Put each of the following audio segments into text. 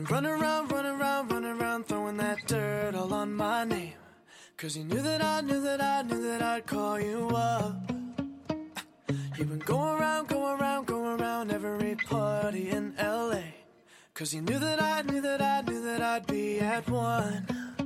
Running around, throwing that dirt all on my name. 'Cause you knew that I'd call you up. You've been going around every party in LA. 'Cause you knew that I'd be at one.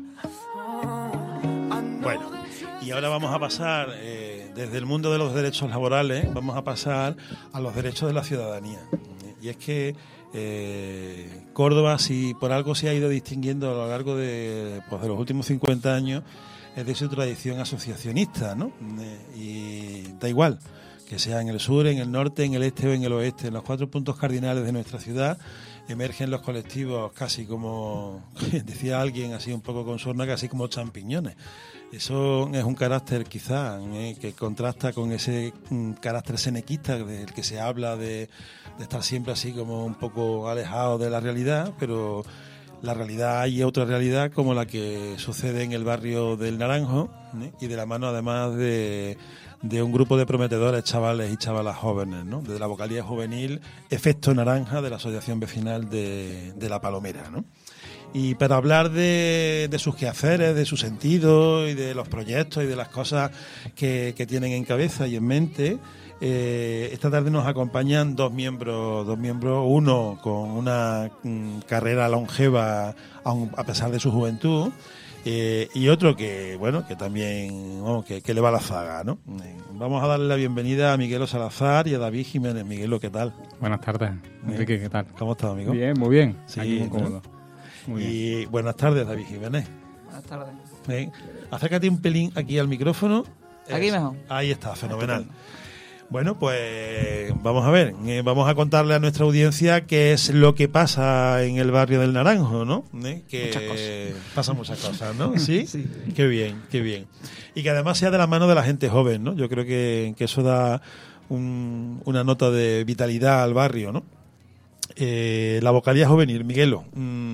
Bueno, y ahora vamos a pasar desde el mundo de los derechos laborales, vamos a pasar a los derechos de la ciudadanía. Y es que Córdoba, si por algo se ha ido distinguiendo a lo largo de los últimos 50 años, es de su tradición asociacionista, ¿no? Y da igual que sea en el sur, en el norte, en el este o en el oeste, en los 4 puntos cardinales de nuestra ciudad emergen los colectivos casi como, decía alguien así un poco con sorna, casi como champiñones. Eso es un carácter quizá que contrasta con ese carácter senequista del que se habla de estar siempre así como un poco alejado de la realidad, pero la realidad hay otra realidad como la que sucede en el barrio del Naranjo, y de la mano además de un grupo de prometedores chavales y chavalas jóvenes, ¿no? De la vocalía juvenil Efecto Naranja de la Asociación Vecinal de La Palomera, ¿no? Y para hablar de sus quehaceres, de su sentido y de los proyectos y de las cosas que tienen en cabeza y en mente, esta tarde nos acompañan dos miembros, uno con una carrera longeva a pesar de su juventud, y otro que también que le va a la zaga, ¿no? Vamos a darle la bienvenida a Miguelo Salazar y a David Jiménez. Miguelo, ¿qué tal? Buenas tardes, Enrique, ¿qué tal? ¿Cómo estás, amigo? Bien, muy bien. Sí, aquí muy cómodo. Muy y bien. buenas tardes, David Jiménez. Buenas tardes. Bien. Acércate un pelín aquí al micrófono. Aquí mejor. Ahí está, fenomenal. Bueno, pues vamos a ver, vamos a contarle a nuestra audiencia qué es lo que pasa en el barrio del Naranjo, ¿no? Que muchas cosas. Pasan muchas cosas, ¿no? ¿Sí? Sí. Qué bien, qué bien. Y que además sea de la mano de la gente joven, ¿no? Yo creo que eso da una nota de vitalidad al barrio, ¿no? La vocalía juvenil, Miguelo,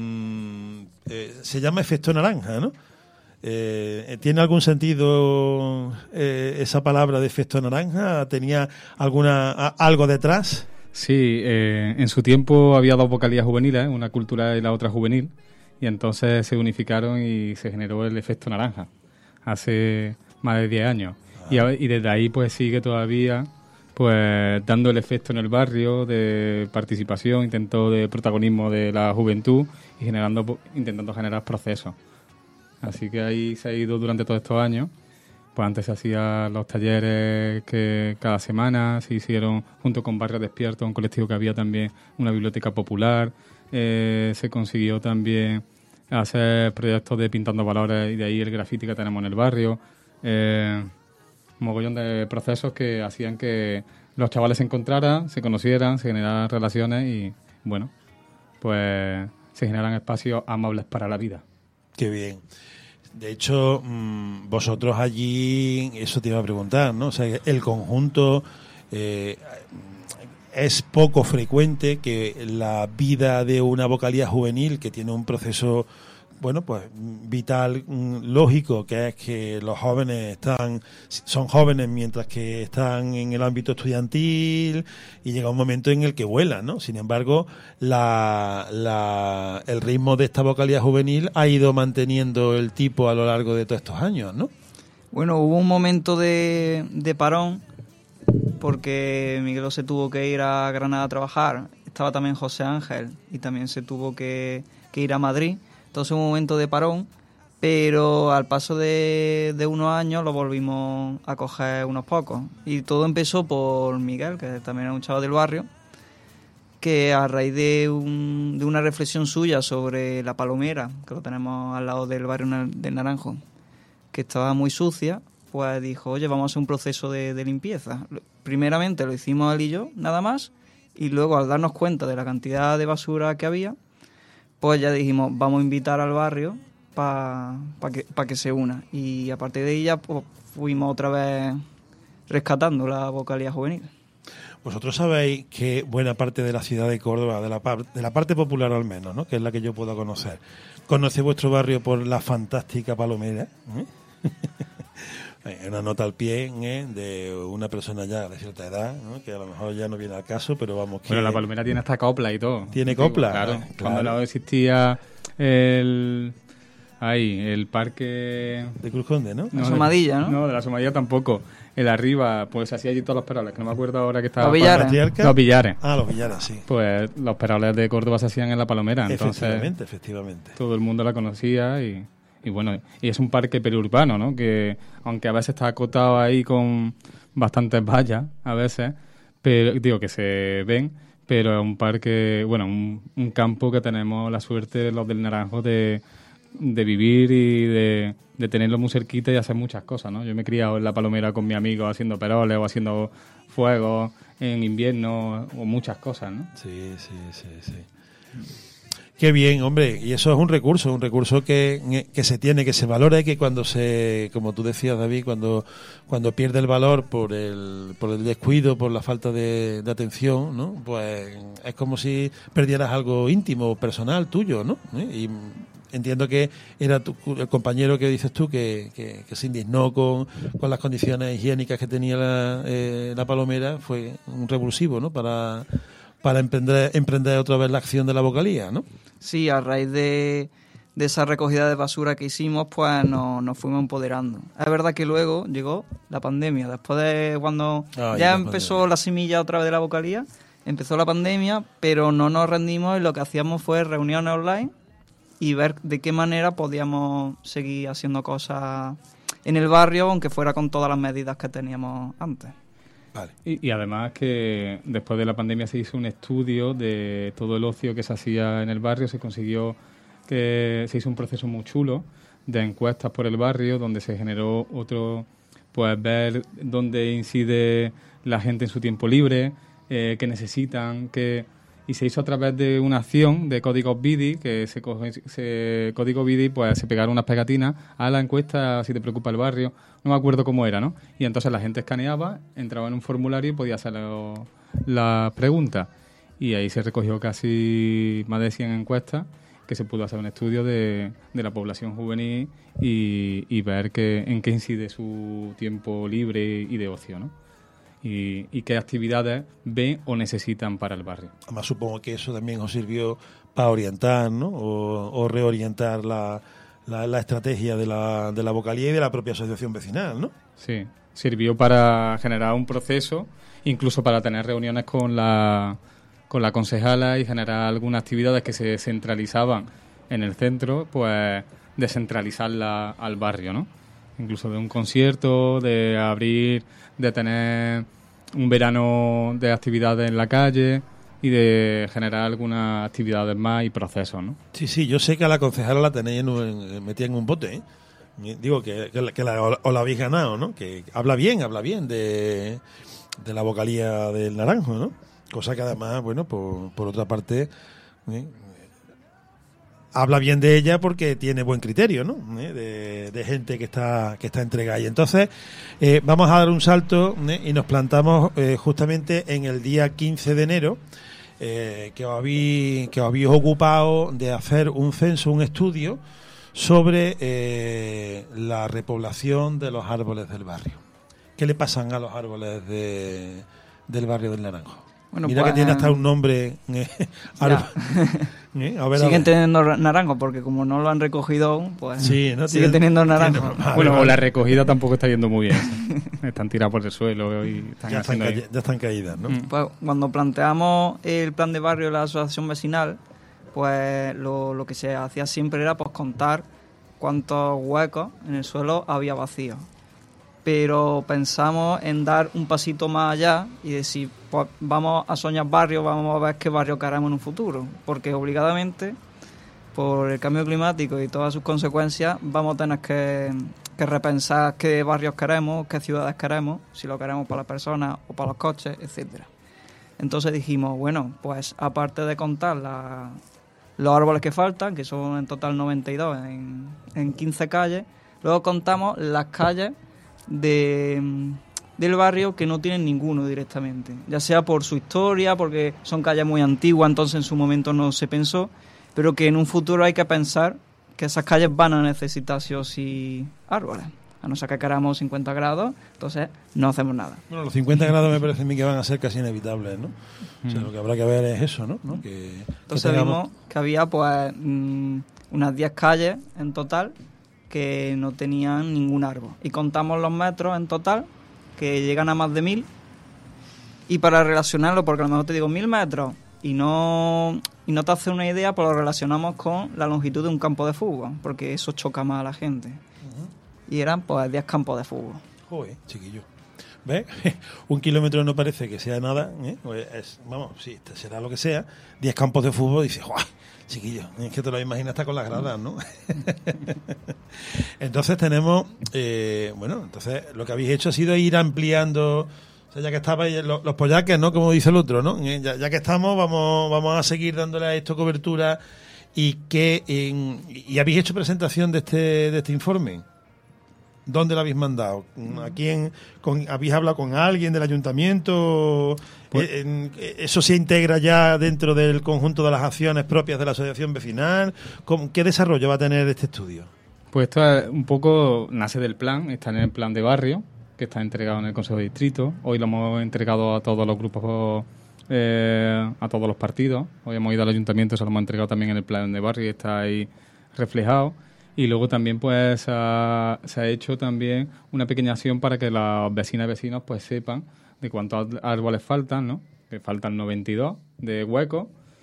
se llama Efecto Naranja, ¿no? ¿Tiene algún sentido esa palabra de efecto naranja? ¿Tenía algo detrás? Sí, en su tiempo había dos vocalías juveniles, una cultural y la otra juvenil, y entonces se unificaron y se generó el efecto naranja hace más de 10 años. Y desde ahí pues sigue todavía pues dando el efecto en el barrio de participación, intento de protagonismo de la juventud y intentando generar procesos. Así que ahí se ha ido durante todos estos años. Pues antes se hacían los talleres que cada semana se hicieron junto con Barrio Despierto, un colectivo que había también una biblioteca popular. Se consiguió también hacer proyectos de Pintando Valores y de ahí el graffiti que tenemos en el barrio. Un mogollón de procesos que hacían que los chavales se encontraran, se conocieran, se generaran relaciones y, bueno, pues se generaran espacios amables para la vida. Qué bien. De hecho, vosotros allí, eso te iba a preguntar, ¿no? O sea, el conjunto, es poco frecuente que la vida de una vocalía juvenil que tiene un proceso, bueno, pues vital, lógico, que es que los jóvenes son jóvenes mientras que están en el ámbito estudiantil y llega un momento en el que vuelan, ¿no? Sin embargo, el ritmo de esta vocalía juvenil ha ido manteniendo el tipo a lo largo de todos estos años, ¿no? Bueno, hubo un momento de parón porque Miguelo se tuvo que ir a Granada a trabajar. Estaba también José Ángel y también se tuvo que ir a Madrid. Entonces un momento de parón, pero al paso de unos años lo volvimos a coger unos pocos. Y todo empezó por Miguel, que también era un chaval del barrio, que a raíz de una reflexión suya sobre La Palomera, que lo tenemos al lado del barrio del Naranjo, que estaba muy sucia, pues dijo, oye, vamos a hacer un proceso de limpieza. Primeramente lo hicimos él y yo, nada más, y luego al darnos cuenta de la cantidad de basura que había, pues ya dijimos, vamos a invitar al barrio para que se una. Y a partir de ahí ya pues, fuimos otra vez rescatando la vocalía juvenil. Vosotros sabéis que buena parte de la ciudad de Córdoba, de la parte popular al menos, ¿no? Que es la que yo puedo conocer, conoce vuestro barrio por la fantástica Palomera, ¿eh? una nota al pie de una persona ya de cierta edad, ¿no? Que a lo mejor ya no viene al caso, pero vamos que... Bueno, la palomera tiene hasta copla y todo. ¿Tiene copla? Claro, Claro. cuando no existía el parque... De Cruz Conde, ¿no? La Asomadilla, ¿no? No, de la Asomadilla tampoco. El arriba, pues hacía allí todos los peroles, que no me acuerdo ahora que estaba... Los Villares. ¿Patriarca? Los Villares. Ah, los Villares, sí. Pues los peroles de Córdoba se hacían en la palomera, entonces Efectivamente. todo el mundo la conocía y bueno, y es un parque periurbano, ¿no? Que aunque a veces está acotado ahí con bastantes vallas, a veces, pero digo que se ven, pero es un parque, bueno, un campo que tenemos la suerte los del Naranjo de vivir y de tenerlo muy cerquita y hacer muchas cosas, ¿no? Yo me he criado en la palomera con mi amigo haciendo peroles o haciendo fuegos en invierno o muchas cosas, ¿no? Sí. Qué bien, hombre, y eso es un recurso que se tiene, que se valora y que cuando como tú decías, David, cuando pierde el valor por el descuido, por la falta de atención, ¿no? Pues es como si perdieras algo íntimo, personal, tuyo, ¿no? Y entiendo que era el compañero que dices tú que se indignó con las condiciones higiénicas que tenía la palomera, fue un revulsivo, ¿no? Para emprender otra vez la acción de la vocalía, ¿no? Sí, a raíz de esa recogida de basura que hicimos, pues nos fuimos empoderando. Es verdad que luego llegó la pandemia. Después de cuando ya empezó la semilla otra vez de la vocalía, empezó la pandemia, pero no nos rendimos y lo que hacíamos fue reuniones online y ver de qué manera podíamos seguir haciendo cosas en el barrio, aunque fuera con todas las medidas que teníamos antes. Vale. Y además que después de la pandemia se hizo un estudio de todo el ocio que se hacía en el barrio, se hizo un proceso muy chulo de encuestas por el barrio, donde se generó pues ver dónde incide la gente en su tiempo libre, qué necesitan, y se hizo a través de una acción de códigos BIDI, que código BIDI, pues se pegaron unas pegatinas a la encuesta si te preocupa el barrio, no me acuerdo cómo era, ¿no? Y entonces la gente escaneaba, entraba en un formulario y podía hacer las preguntas. Y ahí se recogió casi más de 100 encuestas, que se pudo hacer un estudio de la población juvenil y ver en qué incide su tiempo libre y de ocio, ¿no? Y qué actividades ven o necesitan para el barrio. Además, supongo que eso también os sirvió para orientar, ¿no? O reorientar la estrategia de la vocalía y de la propia asociación vecinal, ¿no? Sí, sirvió para generar un proceso, incluso para tener reuniones con la concejala y generar algunas actividades que se centralizaban en el centro, pues descentralizarla al barrio, ¿no? Incluso de un concierto, de abrir, de tener un verano de actividades en la calle y de generar algunas actividades más y procesos, ¿no? Sí, yo sé que a la concejala la tenéis metida en un bote, ¿eh? Digo que os la habéis ganado, ¿no? Que habla bien de la vocalía del Naranjo, ¿no? Cosa que además, bueno, por otra parte, habla bien de ella porque tiene buen criterio, ¿no? De gente que está entregada. Y entonces vamos a dar un salto y nos plantamos justamente en el día 15 de enero, que os habéis ocupado de hacer un censo, un estudio sobre la repoblación de los árboles del barrio. ¿Qué le pasan a los árboles del barrio del Naranjo? Bueno, mira pues, que tiene hasta un nombre. Siguen teniendo naranjo, porque como no lo han recogido, pues sí, ¿no? siguen teniendo naranjo. Bueno, o la recogida tampoco está yendo muy bien. Están tiradas por el suelo y ya están caídas, ¿no? Pues cuando planteamos el plan de barrio de la asociación vecinal, pues lo que se hacía siempre era pues contar cuántos huecos en el suelo había vacíos. Pero pensamos en dar un pasito más allá y decir, pues vamos a soñar barrios, vamos a ver qué barrio queremos en un futuro, porque obligadamente, por el cambio climático y todas sus consecuencias, vamos a tener que repensar qué barrios queremos, qué ciudades queremos, si lo queremos para las personas o para los coches, etcétera. Entonces dijimos, bueno, pues aparte de contar los árboles que faltan, que son en total 92 en 15 calles, luego contamos las calles del barrio que no tienen ninguno directamente, ya sea por su historia, porque son calles muy antiguas, entonces en su momento no se pensó, pero que en un futuro hay que pensar que esas calles van a necesitar sí o sí árboles. A no ser que queramos 50 grados, entonces no hacemos nada. Bueno, los 50 grados me parece a mí que van a ser casi inevitables, ¿no? O sea, lo que habrá que ver es eso, ¿no? Entonces vimos que había pues unas 10 calles en total que no tenían ningún árbol. Y contamos los metros en total, que llegan a más de 1000. Y para relacionarlo, porque a lo mejor te digo 1000 metros y no te hace una idea, pues lo relacionamos con la longitud de un campo de fútbol, porque eso choca más a la gente. Y eran pues 10 campos de fútbol. Joder, chiquillo. ¿Ves? 1 kilómetro no parece que sea nada, ¿eh? Pues vamos, sí, será lo que sea. 10 campos de fútbol, y dices, ¡guau! Chiquillo, es que te lo imaginas hasta con las gradas, ¿no? Entonces tenemos, entonces lo que habéis hecho ha sido ir ampliando, o sea, ya que estabais los pollaques, ¿no? Como dice el otro, ¿no? Ya que estamos, vamos a seguir dándole a esto cobertura. ¿Y habéis hecho presentación de este informe? ¿Dónde lo habéis mandado? ¿A quién? ¿Habéis hablado con alguien del ayuntamiento? ¿Eso se integra ya dentro del conjunto de las acciones propias de la asociación vecinal? ¿Qué desarrollo va a tener este estudio? Pues esto es un poco nace del plan, está en el plan de barrio, que está entregado en el Consejo de Distrito. Hoy lo hemos entregado a todos los grupos, a todos los partidos. Hoy hemos ido al ayuntamiento, se lo hemos entregado también en el plan de barrio y está ahí reflejado. Y luego también pues se ha hecho también una pequeña acción para que las vecinas y vecinos pues sepan de cuántos árboles faltan, ¿no? Que faltan 92 de huecos.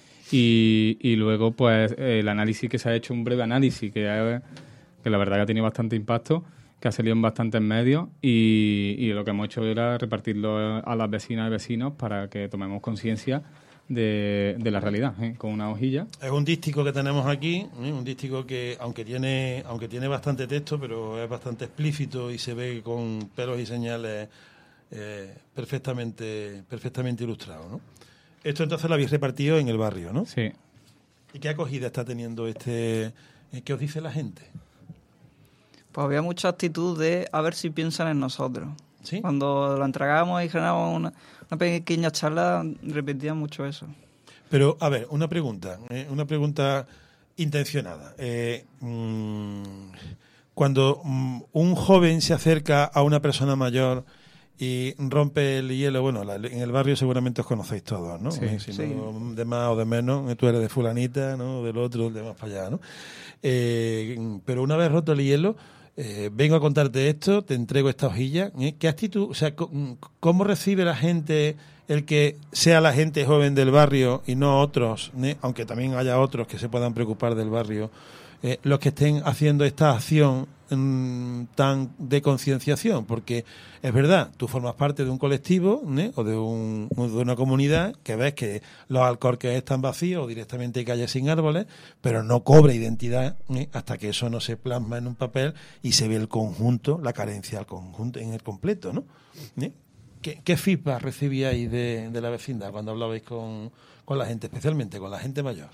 Y luego pues el análisis que se ha hecho, un breve análisis que la verdad que ha tenido bastante impacto, que ha salido en bastantes medios, y lo que hemos hecho era repartirlo a las vecinas y vecinos para que tomemos conciencia de la realidad, con una hojilla. Es un dístico que tenemos aquí, un dístico que aunque tiene bastante texto, pero es bastante explícito y se ve con pelos y señales perfectamente ilustrado, ¿no? Esto entonces lo habéis repartido en el barrio, ¿no? Sí. ¿Y qué acogida está teniendo qué os dice la gente? Pues había mucha actitud de a ver si piensan en nosotros. ¿Sí? Cuando lo entregábamos y generábamos una pequeña charla, repetían mucho eso. Pero, a ver, una pregunta intencionada. Cuando un joven se acerca a una persona mayor y rompe el hielo, bueno, en el barrio seguramente os conocéis todos, ¿no? Sí, si sí. no, de más o de menos, tú eres de fulanita, ¿no? Del otro, de más para allá, ¿no? Pero una vez roto el hielo, vengo a contarte esto, te entrego esta hojilla. ¿Qué actitud, o sea, cómo recibe la gente el que sea la gente joven del barrio y no otros, aunque también haya otros que se puedan preocupar del barrio, los que estén haciendo esta acción tan de concienciación? Porque es verdad, tú formas parte de un colectivo o de una comunidad que ves que los alcorques están vacíos o directamente hay calles sin árboles, pero no cobra identidad hasta que eso no se plasma en un papel y se ve el conjunto, la carencia al conjunto en el completo, ¿no? ¿Qué feedback recibíais de la vecindad cuando hablabais con la gente, especialmente con la gente mayor?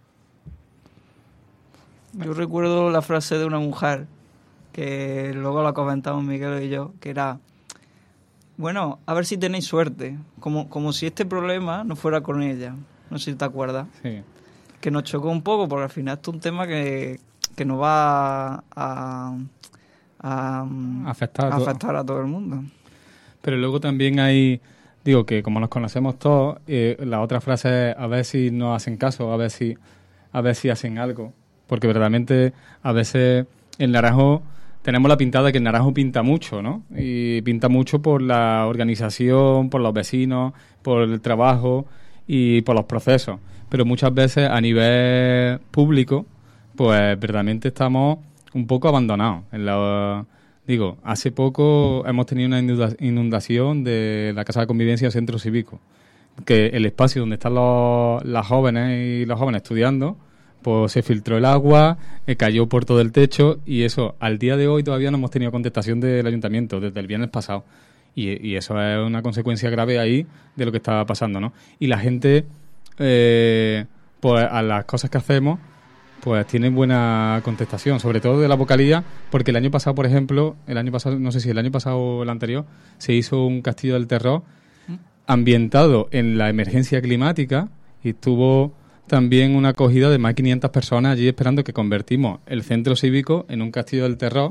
Yo recuerdo la frase de una mujer que luego la comentamos Miguel y yo, que era: bueno, a ver si tenéis suerte, como si este problema no fuera con ella. No sé si te acuerdas. Sí. Que nos chocó un poco, porque al final esto es un tema que nos va a afectar a todo el mundo. Pero luego también hay, digo que como nos conocemos todos, la otra frase es a ver si nos hacen caso, a ver si hacen algo. Porque verdaderamente a veces el Naranjo, tenemos la pintada que el Naranjo pinta mucho, ¿no? Y pinta mucho por la organización, por los vecinos, por el trabajo y por los procesos. Pero muchas veces a nivel público, pues verdaderamente estamos un poco abandonados. Hace poco hemos tenido una inundación de la Casa de Convivencia del Centro Cívico, que el espacio donde están las jóvenes y los jóvenes estudiando, pues se filtró el agua, cayó por todo el techo, y eso al día de hoy todavía no hemos tenido contestación del ayuntamiento desde el viernes pasado, y eso es una consecuencia grave ahí de lo que está pasando, ¿no? Y la gente, pues a las cosas que hacemos, pues tiene buena contestación, sobre todo de la vocalía, porque el año pasado, por ejemplo, no sé si el año pasado o el anterior, se hizo un Castillo del Terror ambientado en la emergencia climática, y tuvo también una acogida de más de 500 personas allí esperando, que convertimos el centro cívico en un Castillo del Terror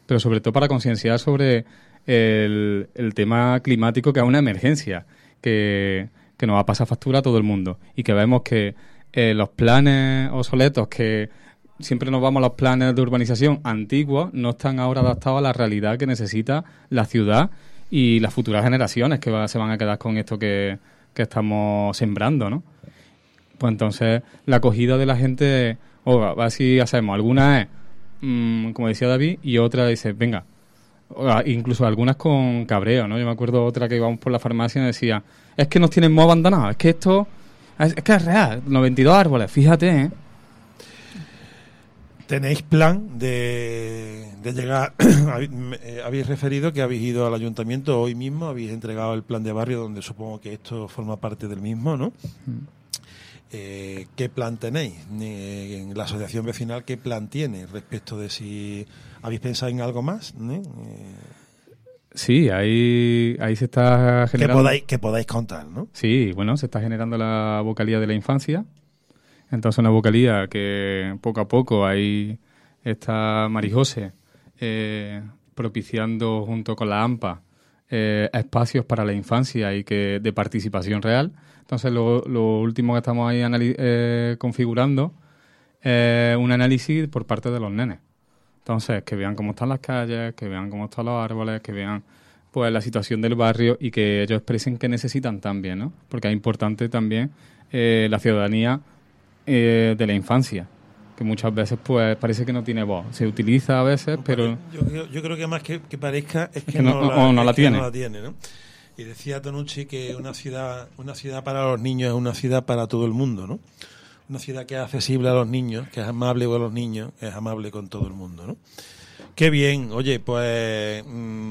pero sobre todo para concienciar sobre el tema climático, que es una emergencia, que nos va a pasar factura a todo el mundo, y que vemos que los planes obsoletos, que siempre nos vamos a los planes de urbanización antiguos, no están ahora adaptados a la realidad que necesita la ciudad y las futuras generaciones que se van a quedar con esto que estamos sembrando, ¿no? Pues entonces la acogida de la gente, a ver si hacemos, alguna es, como decía David, y otra dice, venga, incluso algunas con cabreo, ¿no? Yo me acuerdo otra que íbamos por la farmacia y decía, es que nos tienen muy abandonados, es que esto, es que es real, 92 árboles, fíjate, ¿eh? ¿Tenéis plan de llegar? Habéis referido que habéis ido al ayuntamiento hoy mismo, habéis entregado el plan de barrio, donde supongo que esto forma parte del mismo, ¿no? ¿Qué plan tenéis? En la asociación vecinal, ¿qué plan tiene respecto de si habéis pensado en algo más? Sí, ahí se está generando... Que podáis contar, ¿no? Sí, bueno, se está generando la vocalía de la infancia. Entonces, una vocalía que poco a poco ahí está Marijose propiciando junto con la AMPA espacios para la infancia y que de participación real. Entonces, lo último que estamos ahí configurando es un análisis por parte de los nenes. Entonces, que vean cómo están las calles, que vean cómo están los árboles, que vean pues la situación del barrio y que ellos expresen qué necesitan también, ¿no? Porque es importante también la ciudadanía de la infancia, que muchas veces pues parece que no tiene voz. Se utiliza a veces, pero... Yo creo que más que parezca es que no la tiene, ¿no? Y decía Tonucci que una ciudad para los niños es una ciudad para todo el mundo, ¿no? Una ciudad que es accesible a los niños, que es amable con los niños, es amable con todo el mundo, ¿no? Qué bien. Oye, pues...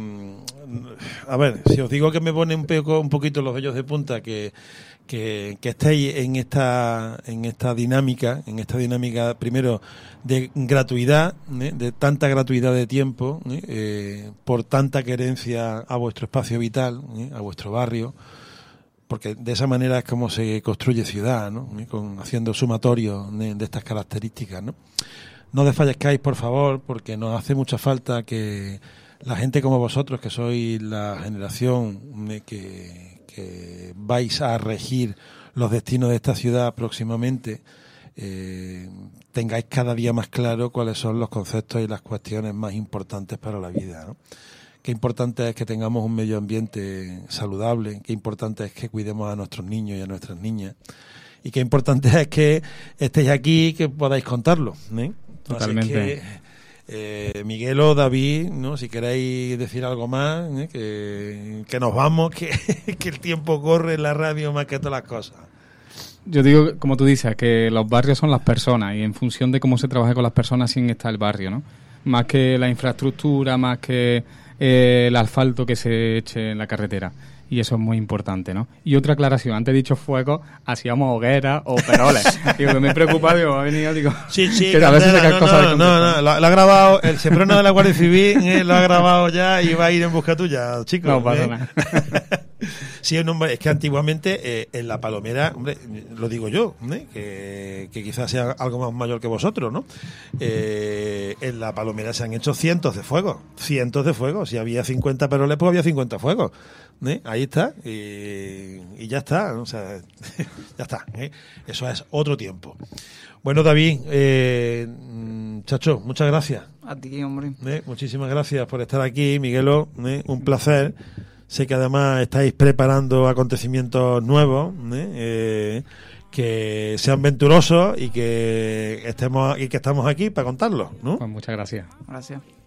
a ver, si os digo que me pone un poquito los vellos de punta, que estéis en esta dinámica, primero de gratuidad, de tanta gratuidad de tiempo, por tanta querencia a vuestro espacio vital, a vuestro barrio, porque de esa manera es como se construye ciudad, ¿no? Haciendo sumatorios de estas características, ¿no? No desfallezcáis, por favor, porque nos hace mucha falta que la gente como vosotros, que sois la generación que vais a regir los destinos de esta ciudad próximamente, tengáis cada día más claro cuáles son los conceptos y las cuestiones más importantes para la vida, ¿no? Qué importante es que tengamos un medio ambiente saludable, qué importante es que cuidemos a nuestros niños y a nuestras niñas, y qué importante es que estéis aquí y que podáis contarlo, ¿eh? Totalmente. Así que, Miguel o David, ¿no? Si queréis decir algo más, que nos vamos, que el tiempo corre en la radio más que todas las cosas. Yo digo, como tú dices, que los barrios son las personas, y en función de cómo se trabaje con las personas, sí está el barrio, ¿no? Más que la infraestructura, más que el asfalto que se eche en la carretera. Y eso es muy importante, ¿no? Y otra aclaración, antes he dicho fuego, hacíamos hogueras o peroles. Digo, que me preocupa, digo, ha venido, digo... Sí, que a veces se cosas no, lo ha grabado, el Seprona de la Guardia Civil lo ha grabado ya y va a ir en busca tuya, chicos. No pasa nada. Sí, es que antiguamente en la Palomera, hombre, lo digo yo, que quizás sea algo más mayor que vosotros, ¿no? En la Palomera se han hecho cientos de fuegos. Si había 50 peroles, pues había 50 fuegos. Ahí está, y ya está, o sea, ya está, eso es otro tiempo. Bueno, David, Chacho, muchas gracias. A ti, hombre. Muchísimas gracias por estar aquí, Miguelo, un placer. Sé que además estáis preparando acontecimientos nuevos, que sean venturosos y que estamos aquí para contarlos, ¿no? Pues muchas gracias. Gracias.